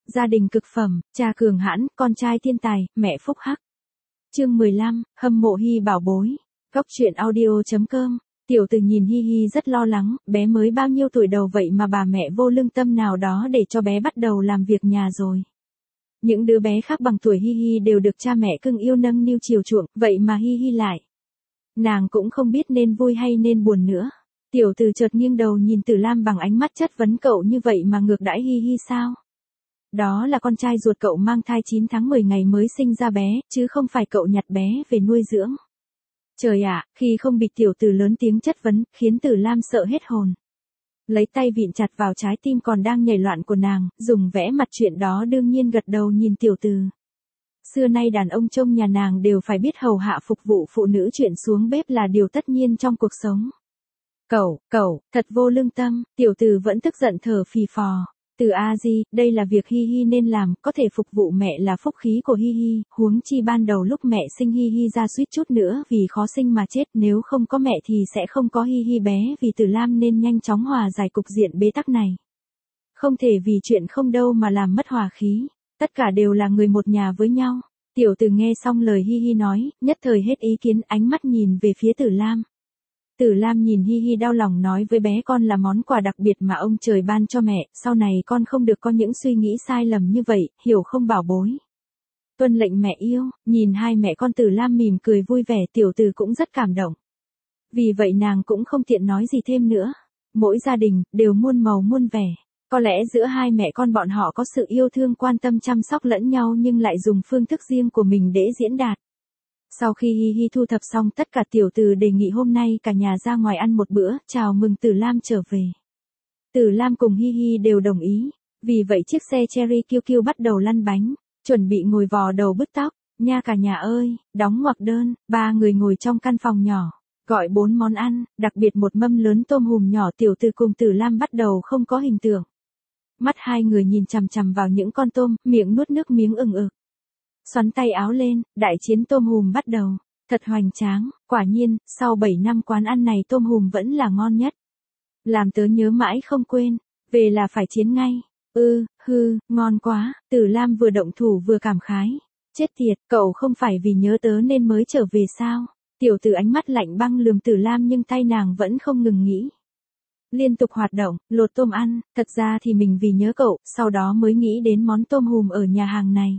Gia đình cực phẩm, cha cường hãn, con trai thiên tài, mẹ phúc hắc. Chương 15, hâm mộ Hi bảo bối. Góc truyện audio.com. Tiểu Từ nhìn Hi Hi rất lo lắng, bé mới bao nhiêu tuổi đầu vậy mà bà mẹ vô lương tâm nào đó để cho bé bắt đầu làm việc nhà rồi. Những đứa bé khác bằng tuổi Hi Hi đều được cha mẹ cưng yêu nâng niu chiều chuộng, vậy mà Hi Hi lại. Nàng cũng không biết nên vui hay nên buồn nữa. Tiểu Từ chợt nghiêng đầu nhìn Tử Lam bằng ánh mắt chất vấn, cậu như vậy mà ngược đãi Hi Hi sao? Đó là con trai ruột cậu mang thai 9 tháng 10 ngày mới sinh ra bé, chứ không phải cậu nhặt bé về nuôi dưỡng. Trời ạ, khi không bị Tiểu Từ lớn tiếng chất vấn, khiến Tử Lam sợ hết hồn. Lấy tay vịn chặt vào trái tim còn đang nhảy loạn của nàng, dùng vẽ mặt chuyện đó đương nhiên gật đầu nhìn Tiểu Từ. Xưa nay đàn ông trong nhà nàng đều phải biết hầu hạ phục vụ phụ nữ, chuyện xuống bếp là điều tất nhiên trong cuộc sống. Cậu, thật vô lương tâm. Tiểu Từ vẫn tức giận thở phì phò. Từ a di, đây là việc Hi Hi nên làm, có thể phục vụ mẹ là phúc khí của Hi Hi, huống chi ban đầu lúc mẹ sinh Hi Hi ra suýt chút nữa vì khó sinh mà chết, nếu không có mẹ thì sẽ không có Hi Hi bé, vì Tử Lam nên nhanh chóng hòa giải cục diện bế tắc này. Không thể vì chuyện không đâu mà làm mất hòa khí, tất cả đều là người một nhà với nhau. Tiểu Từ nghe xong lời Hi Hi nói, nhất thời hết ý kiến, ánh mắt nhìn về phía Tử Lam. Tử Lam nhìn Hi Hi đau lòng nói với bé, con là món quà đặc biệt mà ông trời ban cho mẹ, sau này con không được có những suy nghĩ sai lầm như vậy, hiểu không bảo bối? Tuân lệnh mẹ yêu. Nhìn hai mẹ con, Tử Lam mỉm cười vui vẻ, Tiểu Từ cũng rất cảm động. Vì vậy nàng cũng không tiện nói gì thêm nữa. Mỗi gia đình đều muôn màu muôn vẻ. Có lẽ giữa hai mẹ con bọn họ có sự yêu thương quan tâm chăm sóc lẫn nhau nhưng lại dùng phương thức riêng của mình để diễn đạt. Sau khi Hi Hi thu thập xong tất cả, Tiểu Từ đề nghị hôm nay cả nhà ra ngoài ăn một bữa, chào mừng Tử Lam trở về. Tử Lam cùng Hi Hi đều đồng ý, vì vậy chiếc xe Cherry QQ bắt đầu lăn bánh, chuẩn bị ngồi vò đầu bứt tóc. Nha cả nhà ơi, đóng ngoặc đơn, 3 người ngồi trong căn phòng nhỏ, gọi 4 món ăn, đặc biệt một mâm lớn tôm hùm nhỏ. Tiểu Từ cùng Tử Lam bắt đầu không có hình tượng. Mắt hai người nhìn chằm chằm vào những con tôm, miệng nuốt nước miếng ừng ực. Xoắn tay áo lên, đại chiến tôm hùm bắt đầu. Thật hoành tráng, quả nhiên, sau 7 năm quán ăn này tôm hùm vẫn là ngon nhất. Làm tớ nhớ mãi không quên, về là phải chiến ngay. Ngon quá. Tử Lam vừa động thủ vừa cảm khái. Chết tiệt, cậu không phải vì nhớ tớ nên mới trở về sao? Tiểu Từ ánh mắt lạnh băng lườm Tử Lam nhưng tay nàng vẫn không ngừng nghĩ. Liên tục hoạt động, lột tôm ăn, thật ra thì mình vì nhớ cậu, sau đó mới nghĩ đến món tôm hùm ở nhà hàng này.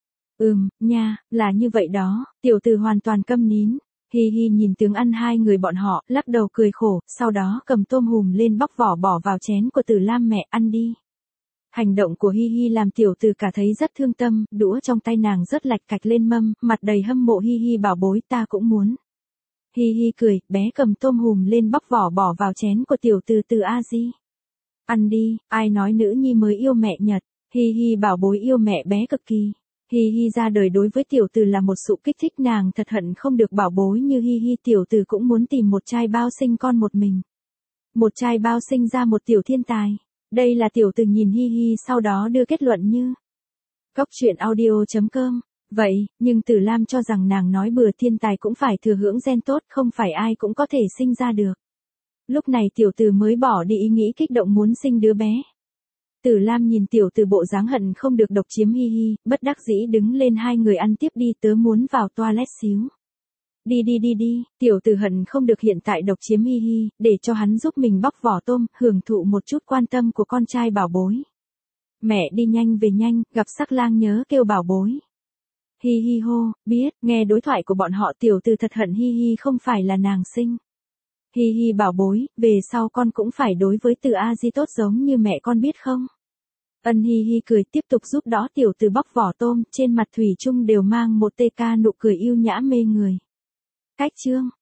Nha, là như vậy đó. Tiểu Từ hoàn toàn câm nín. Hi Hi nhìn tướng ăn hai người bọn họ, lắc đầu cười khổ, sau đó cầm tôm hùm lên bóc vỏ bỏ vào chén của Tử Lam, mẹ ăn đi. Hành động của Hi Hi làm Tiểu Từ cả thấy rất thương tâm, đũa trong tay nàng rớt lạch cạch lên mâm, mặt đầy hâm mộ. Hi Hi bảo bối, ta cũng muốn. Hi Hi cười, bé cầm tôm hùm lên bóc vỏ bỏ vào chén của Tiểu Từ. Từ a di, ăn đi, ai nói nữ nhi mới yêu mẹ nhật? Hi Hi bảo bối yêu mẹ bé cực kỳ. Hi Hi ra đời đối với Tiểu Từ là một sự kích thích, nàng thật hận không được bảo bối như Hi Hi. Tiểu Từ cũng muốn tìm một trai bao sinh con một mình. Một trai bao sinh ra một tiểu thiên tài. Đây là Tiểu Từ nhìn Hi Hi sau đó đưa kết luận như. Góc truyện audio.com. Vậy, nhưng Tử Lam cho rằng nàng nói bừa, thiên tài cũng phải thừa hưởng gen tốt, không phải ai cũng có thể sinh ra được. Lúc này Tiểu Từ mới bỏ đi ý nghĩ kích động muốn sinh đứa bé. Tử Lam nhìn Tiểu Từ bộ dáng hận không được độc chiếm Hi Hi, bất đắc dĩ đứng lên, hai người ăn tiếp đi, tớ muốn vào toilet xíu. Đi, Tiểu Từ hận không được hiện tại độc chiếm Hi Hi, để cho hắn giúp mình bóc vỏ tôm, hưởng thụ một chút quan tâm của con trai bảo bối. Mẹ đi nhanh về nhanh, gặp sắc lang nhớ kêu bảo bối. Hi Hi hô, biết. Nghe đối thoại của bọn họ, Tiểu Từ thật hận Hi Hi không phải là nàng sinh. Hi Hi bảo bối, về sau con cũng phải đối với Từ a di tốt giống như mẹ con biết không? Hi Hi cười tiếp tục giúp đỡ Tiểu Từ bóc vỏ tôm, trên mặt thủy chung đều mang một tê ca nụ cười yêu nhã mê người. Cách chương